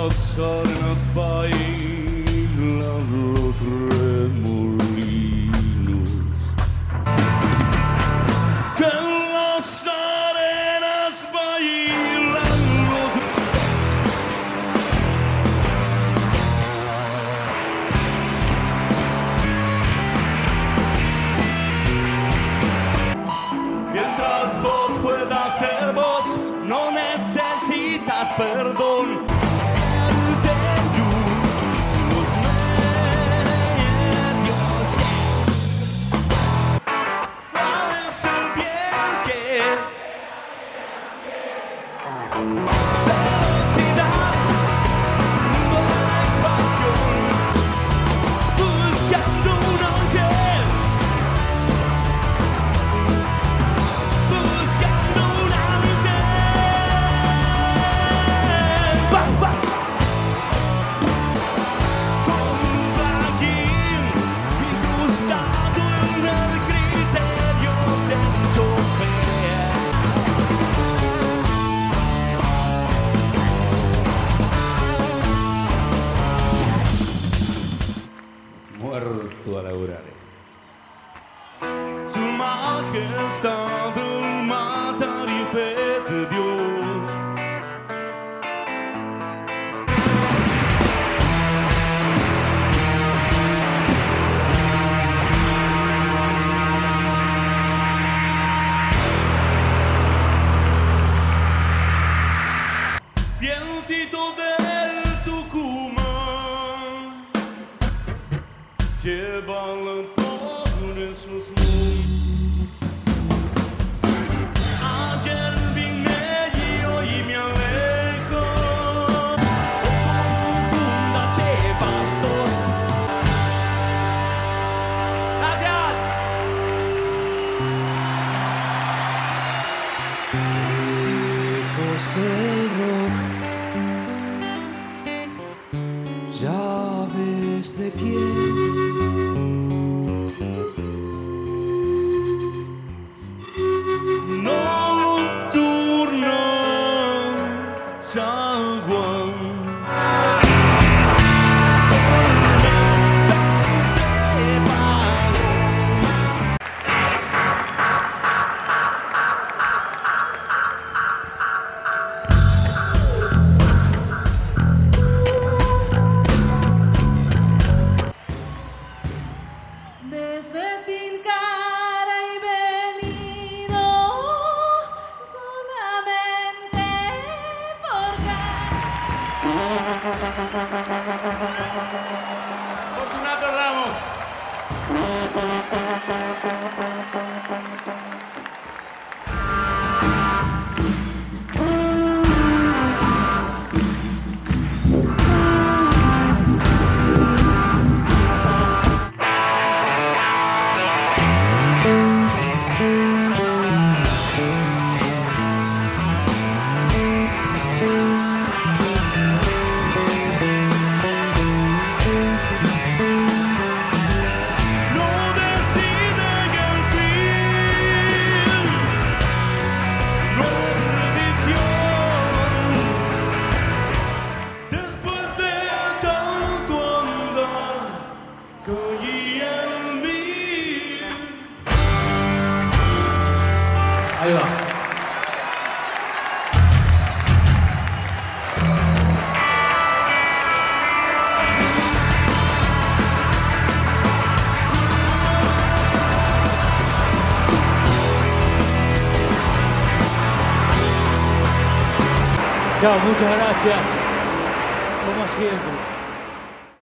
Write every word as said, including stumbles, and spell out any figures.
las arenas bailan los remolinos. Que en las arenas bailan los mientras vos puedas ser vos, no necesitas perdón. Muerto a laburar. Su majestad el matar y fe de Dios. Vientito del Tucumán, llévala por esos mundos. Ayer vine y hoy me alejo. Confúndate, pastor. Gracias. Ecos del rock, llaves de quién. Nocturno San Juan. Desde Tilcara he venido solamente porque Fortunato Ramos. Ahí va. Chao, muchas gracias. Como siempre.